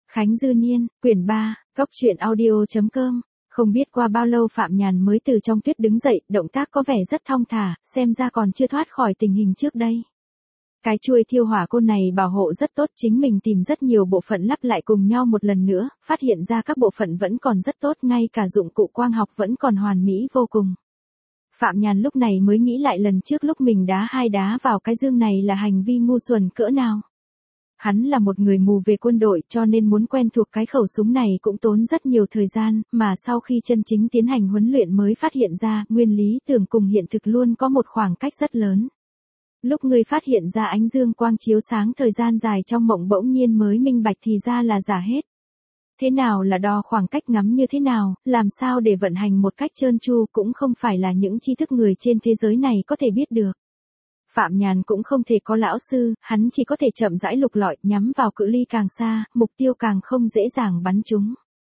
Khánh Dư Niên, quyển 3, Cóc truyện audio.com. Không biết qua bao lâu Phạm Nhàn mới từ trong tuyết đứng dậy, động tác có vẻ rất thong thả, xem ra còn chưa thoát khỏi tình hình trước đây. Cái chuôi thiêu hỏa côn này bảo hộ rất tốt, chính mình tìm rất nhiều bộ phận lắp lại cùng nhau một lần nữa, phát hiện ra các bộ phận vẫn còn rất tốt, ngay cả dụng cụ quang học vẫn còn hoàn mỹ vô cùng. Phạm Nhàn lúc này mới nghĩ lại lần trước lúc mình đá vào cái dương này là hành vi ngu xuẩn cỡ nào. Hắn là một người mù về quân đội cho nên muốn quen thuộc cái khẩu súng này cũng tốn rất nhiều thời gian, mà sau khi chân chính tiến hành huấn luyện mới phát hiện ra nguyên lý tưởng cùng hiện thực luôn có một khoảng cách rất lớn. Lúc người phát hiện ra ánh dương quang chiếu sáng thời gian dài trong mộng bỗng nhiên mới minh bạch thì ra là giả hết. Thế nào là đo khoảng cách ngắm như thế nào, làm sao để vận hành một cách trơn tru cũng không phải là những tri thức người trên thế giới này có thể biết được. Phạm Nhàn cũng không thể có lão sư, hắn chỉ có thể chậm rãi lục lọi, nhắm vào cự ly càng xa, mục tiêu càng không dễ dàng bắn trúng.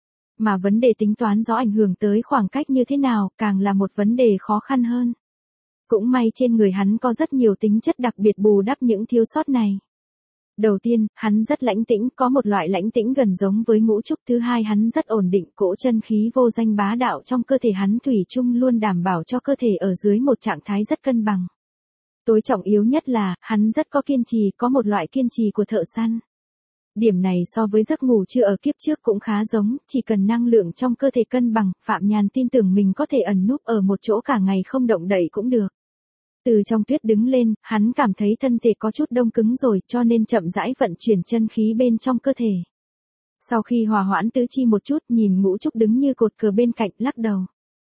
Mà vấn đề tính toán rõ ảnh hưởng tới khoảng cách như thế nào, càng là một vấn đề khó khăn hơn. Cũng may trên người hắn có rất nhiều tính chất đặc biệt bù đắp những thiếu sót này. Đầu tiên, hắn rất lãnh tĩnh, có một loại lãnh tĩnh gần giống với Ngũ Trúc. Thứ hai, hắn rất ổn định, cỗ chân khí vô danh bá đạo trong cơ thể hắn thủy chung luôn đảm bảo cho cơ thể ở dưới một trạng thái rất cân bằng. Tối trọng yếu nhất là, hắn rất có kiên trì, có một loại kiên trì của thợ săn. Điểm này so với giấc ngủ trưa ở kiếp trước cũng khá giống, chỉ cần năng lượng trong cơ thể cân bằng, Phạm Nhàn tin tưởng mình có thể ẩn núp ở một chỗ cả ngày không động đậy cũng được. Từ trong tuyết đứng lên, hắn cảm thấy thân thể có chút đông cứng rồi, cho nên chậm rãi vận chuyển chân khí bên trong cơ thể. Sau khi hòa hoãn tứ chi một chút, nhìn Ngũ Trúc đứng như cột cờ bên cạnh, lắc đầu.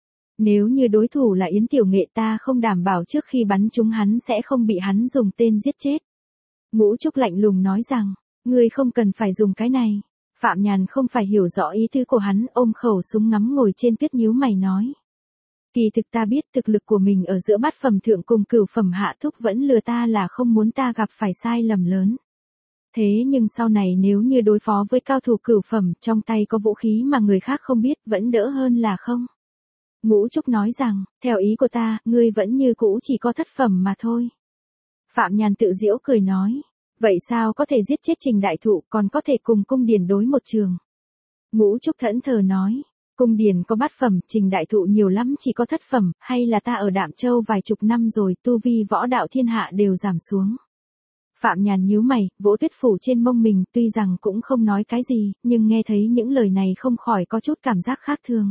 Nếu như đối thủ là Yến Tiểu Nghệ ta không đảm bảo trước khi bắn trúng hắn sẽ không bị hắn dùng tên giết chết. Ngũ Trúc lạnh lùng nói rằng, ngươi không cần phải dùng cái này. Phạm Nhàn không phải hiểu rõ ý tứ của hắn, ôm khẩu súng ngắm ngồi trên tuyết nhíu mày nói. Kỳ thực ta biết thực lực của mình ở giữa bát phẩm thượng cùng cửu phẩm hạ thúc vẫn lừa ta là không muốn ta gặp phải sai lầm lớn. Thế nhưng sau này nếu như đối phó với cao thủ cửu phẩm trong tay có vũ khí mà người khác không biết vẫn đỡ hơn là không. Ngũ Trúc nói rằng, theo ý của ta, ngươi vẫn như cũ chỉ có thất phẩm mà thôi. Phạm Nhàn tự giễu cười nói, vậy sao có thể giết chết Trình Đại Thụ còn có thể cùng Cung Điền đối một trường. Ngũ Trúc thẫn thờ nói, Cung Điền có bát phẩm, Trình Đại Thụ nhiều lắm chỉ có thất phẩm, hay là ta ở Đạm Châu vài chục năm rồi, tu vi võ đạo thiên hạ đều giảm xuống. Phạm Nhàn nhíu mày, vỗ tuyết phủ trên mông mình, tuy rằng cũng không nói cái gì, nhưng nghe thấy những lời này không khỏi có chút cảm giác khác thường.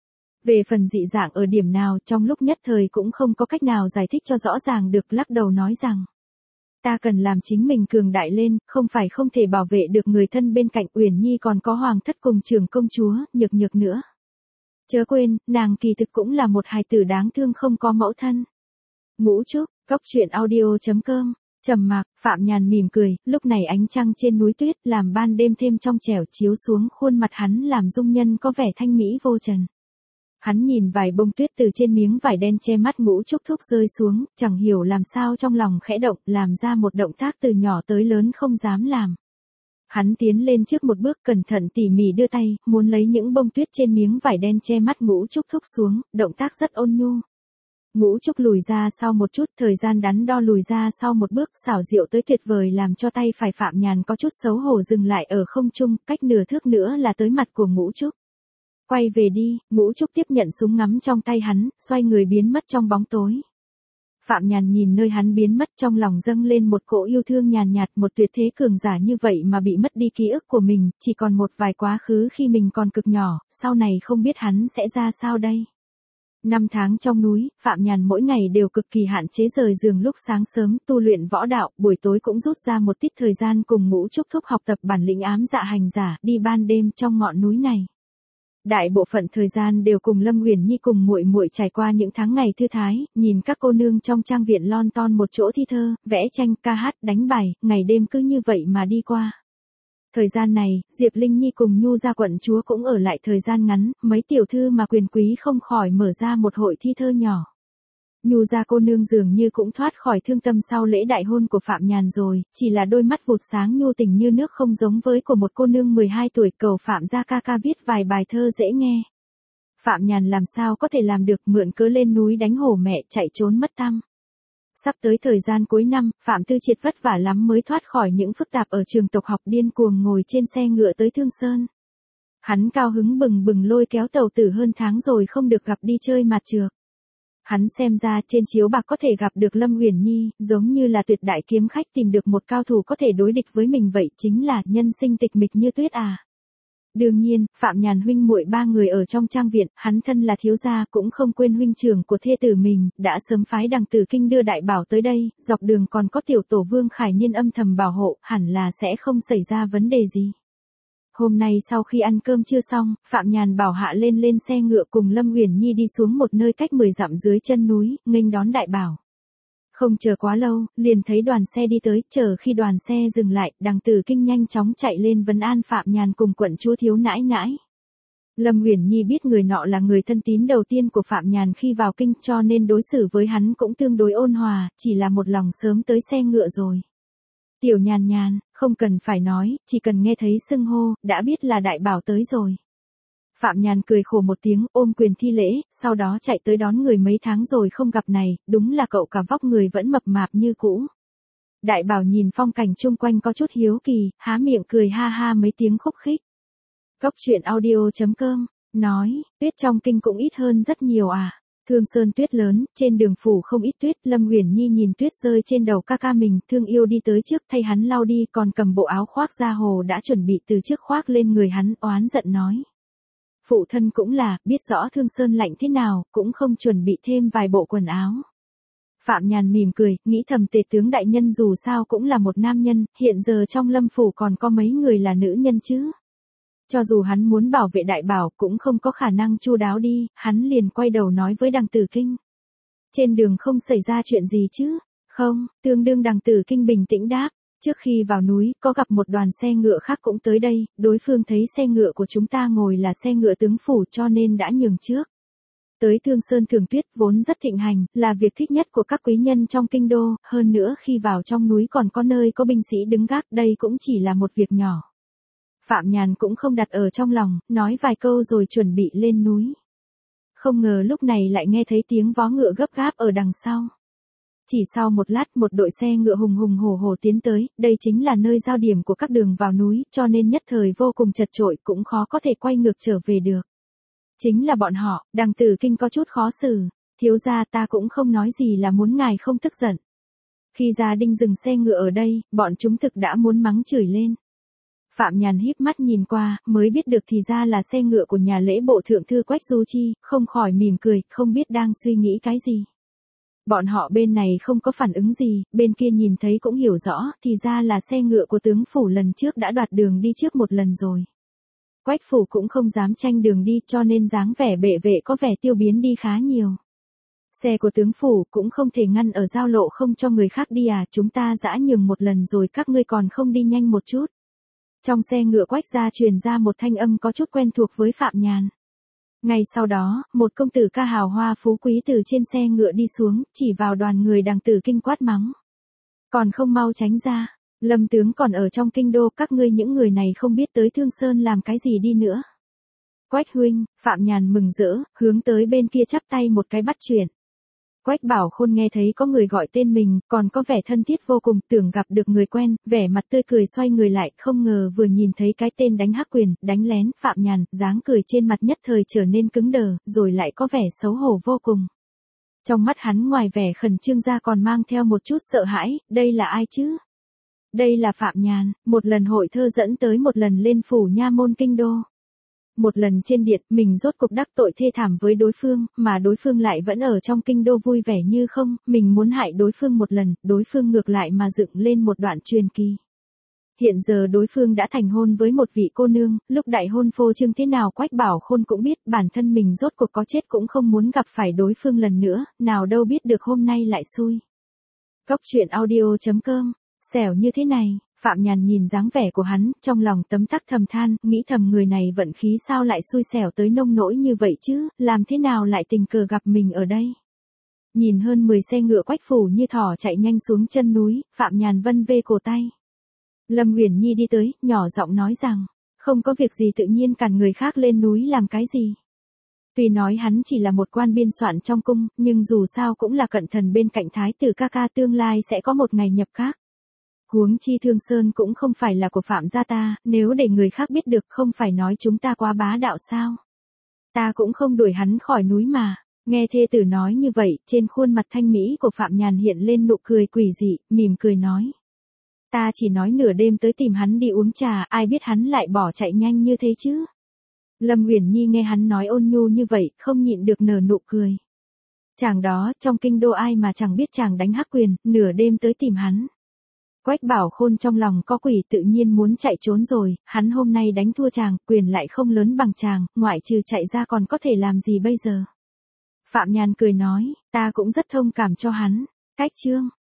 Về phần dị dạng ở điểm nào trong lúc nhất thời cũng không có cách nào giải thích cho rõ ràng được, lắc đầu nói rằng. Ta cần làm chính mình cường đại lên, không phải không thể bảo vệ được người thân bên cạnh, Uyển Nhi còn có Hoàng thất cùng trưởng công chúa, Nhược nữa. Chớ quên, nàng kỳ thực cũng là một hài tử đáng thương không có mẫu thân. Ngũ Trúc, Cóc truyện audio.com. Trầm mặc, Phạm Nhàn mỉm cười, lúc này ánh trăng trên núi tuyết làm ban đêm thêm trong trẻo chiếu xuống khuôn mặt hắn làm dung nhân có vẻ thanh mỹ vô trần. Hắn nhìn vài bông tuyết từ trên miếng vải đen che mắt Ngũ Trúc thúc rơi xuống, chẳng hiểu làm sao trong lòng khẽ động, làm ra một động tác từ nhỏ tới lớn không dám làm. Hắn tiến lên trước một bước cẩn thận tỉ mỉ đưa tay, muốn lấy những bông tuyết trên miếng vải đen che mắt Ngũ Trúc thúc xuống, động tác rất ôn nhu. Ngũ Trúc lùi ra sau một chút, thời gian đắn đo lùi ra sau một bước, xảo diệu tới tuyệt vời làm cho tay phải Phạm Nhàn có chút xấu hổ dừng lại ở không trung, cách nửa thước nữa là tới mặt của Ngũ Trúc. Quay về đi, Ngũ Trúc tiếp nhận súng ngắm trong tay hắn, xoay người biến mất trong bóng tối. Phạm Nhàn nhìn nơi hắn biến mất trong lòng dâng lên một cỗ yêu thương nhàn nhạt, một tuyệt thế cường giả như vậy mà bị mất đi ký ức của mình, chỉ còn một vài quá khứ khi mình còn cực nhỏ, sau này không biết hắn sẽ ra sao đây. 5 tháng trong núi, Phạm Nhàn mỗi ngày đều cực kỳ hạn chế rời giường lúc sáng sớm tu luyện võ đạo, buổi tối cũng rút ra một ít thời gian cùng Ngũ Trúc thúc học tập bản lĩnh ám dạ hành giả, đi ban đêm trong ngọn núi này. Đại bộ phận thời gian đều cùng Lâm Uyển Nhi cùng muội muội trải qua những tháng ngày thư thái, nhìn các cô nương trong trang viện lon ton một chỗ thi thơ, vẽ tranh, ca hát, đánh bài, ngày đêm cứ như vậy mà đi qua. Thời gian này, Diệp Linh Nhi cùng Nhu gia quận chúa cũng ở lại thời gian ngắn, mấy tiểu thư mà quyền quý không khỏi mở ra một hội thi thơ nhỏ. Nhu gia cô nương dường như cũng thoát khỏi thương tâm sau lễ đại hôn của Phạm Nhàn rồi, chỉ là đôi mắt vụt sáng nhu tình như nước không giống với của một cô nương 12 tuổi, cầu Phạm gia ca ca viết vài bài thơ dễ nghe. Phạm Nhàn làm sao có thể làm được, mượn cớ lên núi đánh hổ mẹ chạy trốn mất tăm. Sắp tới thời gian cuối năm, Phạm Tư Triệt vất vả lắm mới thoát khỏi những phức tạp ở trường tộc học, điên cuồng ngồi trên xe ngựa tới Thương Sơn. Hắn cao hứng bừng bừng lôi kéo Tẩu Tử hơn tháng rồi không được gặp đi chơi mặt trược. Hắn xem ra trên chiếu bạc có thể gặp được Lâm Uyển Nhi, giống như là tuyệt đại kiếm khách tìm được một cao thủ có thể đối địch với mình vậy, chính là nhân sinh tịch mịch như tuyết à. Đương nhiên, Phạm Nhàn huynh muội ba người ở trong trang viện, hắn thân là thiếu gia cũng không quên huynh trưởng của thê tử mình, đã sớm phái Đằng Tử Kinh đưa đại bảo tới đây, dọc đường còn có tiểu tổ Vương Khải Niên âm thầm bảo hộ, hẳn là sẽ không xảy ra vấn đề gì. Hôm nay sau khi ăn cơm trưa xong, Phạm Nhàn bảo Hạ lên xe ngựa cùng Lâm Uyển Nhi đi xuống một nơi cách 10 dặm dưới chân núi, nghênh đón đại bảo. Không chờ quá lâu, liền thấy đoàn xe đi tới, chờ khi đoàn xe dừng lại, Đằng Tử Kinh nhanh chóng chạy lên vấn an Phạm Nhàn cùng quận chúa thiếu nãi nãi. Lâm Uyển Nhi biết người nọ là người thân tín đầu tiên của Phạm Nhàn khi vào kinh, cho nên đối xử với hắn cũng tương đối ôn hòa, chỉ là một lòng sớm tới xe ngựa rồi. Tiểu Nhàn Nhàn, không cần phải nói, chỉ cần nghe thấy xưng hô, đã biết là đại bảo tới rồi. Phạm Nhàn cười khổ một tiếng, ôm quyền thi lễ, sau đó chạy tới đón người mấy tháng rồi không gặp này, đúng là cậu cả vóc người vẫn mập mạp như cũ. Đại bảo nhìn phong cảnh chung quanh có chút hiếu kỳ, há miệng cười ha ha mấy tiếng khúc khích. Cốc truyện audio.com, nói, tuyết trong kinh cũng ít hơn rất nhiều à. Thương Sơn tuyết lớn, trên đường phủ không ít tuyết, Lâm Uyển Nhi nhìn tuyết rơi trên đầu ca ca mình, thương yêu đi tới trước thay hắn lau đi, còn cầm bộ áo khoác da hồ đã chuẩn bị từ trước khoác lên người hắn, oán giận nói. Phụ thân cũng là, biết rõ Thương Sơn lạnh thế nào, cũng không chuẩn bị thêm vài bộ quần áo. Phạm Nhàn mỉm cười, nghĩ thầm Tề tướng đại nhân dù sao cũng là một nam nhân, hiện giờ trong Lâm phủ còn có mấy người là nữ nhân chứ. Cho dù hắn muốn bảo vệ đại bảo cũng không có khả năng chu đáo đi, hắn liền quay đầu nói với Đằng Tử Kinh. Trên đường không xảy ra chuyện gì chứ? Không, tương đương Đằng Tử Kinh bình tĩnh đáp. Trước khi vào núi, có gặp một đoàn xe ngựa khác cũng tới đây, đối phương thấy xe ngựa của chúng ta ngồi là xe ngựa tướng phủ cho nên đã nhường trước. Tới Thương Sơn thường tuyết vốn rất thịnh hành, là việc thích nhất của các quý nhân trong kinh đô, hơn nữa khi vào trong núi còn có nơi có binh sĩ đứng gác, đây cũng chỉ là một việc nhỏ. Phạm Nhàn cũng không đặt ở trong lòng, nói vài câu rồi chuẩn bị lên núi. Không ngờ lúc này lại nghe thấy tiếng vó ngựa gấp gáp ở đằng sau. Chỉ sau một lát một đội xe ngựa hùng hùng hổ hổ tiến tới, đây chính là nơi giao điểm của các đường vào núi, cho nên nhất thời vô cùng chật chội cũng khó có thể quay ngược trở về được. Chính là bọn họ, Đằng Tử Kinh có chút khó xử, thiếu gia ta cũng không nói gì là muốn ngài không tức giận. Khi gia đình dừng xe ngựa ở đây, bọn chúng thực đã muốn mắng chửi lên. Phạm Nhàn híp mắt nhìn qua, mới biết được thì ra là xe ngựa của nhà lễ bộ thượng thư Quách Du Chi, không khỏi mỉm cười, không biết đang suy nghĩ cái gì. Bọn họ bên này không có phản ứng gì, bên kia nhìn thấy cũng hiểu rõ, thì ra là xe ngựa của tướng phủ lần trước đã đoạt đường đi trước một lần rồi. Quách phủ cũng không dám tranh đường đi cho nên dáng vẻ bệ vệ có vẻ tiêu biến đi khá nhiều. Xe của tướng phủ cũng không thể ngăn ở giao lộ không cho người khác đi à, chúng ta dã nhường một lần rồi các ngươi còn không đi nhanh một chút. Trong xe ngựa Quách ra truyền ra một thanh âm có chút quen thuộc với Phạm Nhàn. Ngay sau đó, một công tử ca hào hoa phú quý từ trên xe ngựa đi xuống, chỉ vào đoàn người Đằng Tử Kinh quát mắng. Còn không mau tránh ra, Lâm tướng còn ở trong kinh đô, các ngươi những người này không biết tới Thương Sơn làm cái gì đi nữa. Quách huynh, Phạm Nhàn mừng rỡ, hướng tới bên kia chắp tay một cái bắt chuyện. Quách Bảo Khôn nghe thấy có người gọi tên mình, còn có vẻ thân thiết vô cùng, tưởng gặp được người quen, vẻ mặt tươi cười xoay người lại, không ngờ vừa nhìn thấy cái tên đánh hắc quyền, đánh lén, Phạm Nhàn, dáng cười trên mặt nhất thời trở nên cứng đờ, rồi lại có vẻ xấu hổ vô cùng. Trong mắt hắn ngoài vẻ khẩn trương ra còn mang theo một chút sợ hãi, đây là ai chứ? Đây là Phạm Nhàn, một lần hội thơ dẫn tới một lần lên phủ nha môn kinh đô. Một lần trên điện, mình rốt cục đắc tội thê thảm với đối phương, mà đối phương lại vẫn ở trong kinh đô vui vẻ như không, mình muốn hại đối phương một lần, đối phương ngược lại mà dựng lên một đoạn truyền kỳ. Hiện giờ đối phương đã thành hôn với một vị cô nương, lúc đại hôn phô trương thế nào Quách Bảo Khôn cũng biết, bản thân mình rốt cuộc có chết cũng không muốn gặp phải đối phương lần nữa, nào đâu biết được hôm nay lại xui. Cốc truyện audio.com, xẻo như thế này. Phạm Nhàn nhìn dáng vẻ của hắn, trong lòng tấm tắc thầm than, nghĩ thầm người này vận khí sao lại xui xẻo tới nông nỗi như vậy chứ, làm thế nào lại tình cờ gặp mình ở đây. Nhìn hơn 10 xe ngựa Quách phủ như thỏ chạy nhanh xuống chân núi, Phạm Nhàn vân vê cổ tay. Lâm Uyển Nhi đi tới, nhỏ giọng nói rằng, không có việc gì tự nhiên cản người khác lên núi làm cái gì. Tuy nói hắn chỉ là một quan biên soạn trong cung, nhưng dù sao cũng là cận thần bên cạnh thái tử ca ca, tương lai sẽ có một ngày nhập các. Huống chi Thương Sơn cũng không phải là của Phạm gia ta, nếu để người khác biết được không phải nói chúng ta quá bá đạo sao. Ta cũng không đuổi hắn khỏi núi mà. Nghe thê tử nói như vậy, trên khuôn mặt thanh mỹ của Phạm Nhàn hiện lên nụ cười quỷ dị, mỉm cười nói. Ta chỉ nói nửa đêm tới tìm hắn đi uống trà, ai biết hắn lại bỏ chạy nhanh như thế chứ. Lâm Uyển Nhi nghe hắn nói ôn nhu như vậy, không nhịn được nở nụ cười. Chàng đó, trong kinh đô ai mà chẳng biết chàng đánh Hắc Quyền, nửa đêm tới tìm hắn. Quách Bảo Khôn trong lòng có quỷ, tự nhiên muốn chạy trốn rồi, hắn hôm nay đánh thua chàng, quyền lại không lớn bằng chàng, ngoại trừ chạy ra còn có thể làm gì bây giờ. Phạm Nhàn cười nói, ta cũng rất thông cảm cho hắn. Cách chương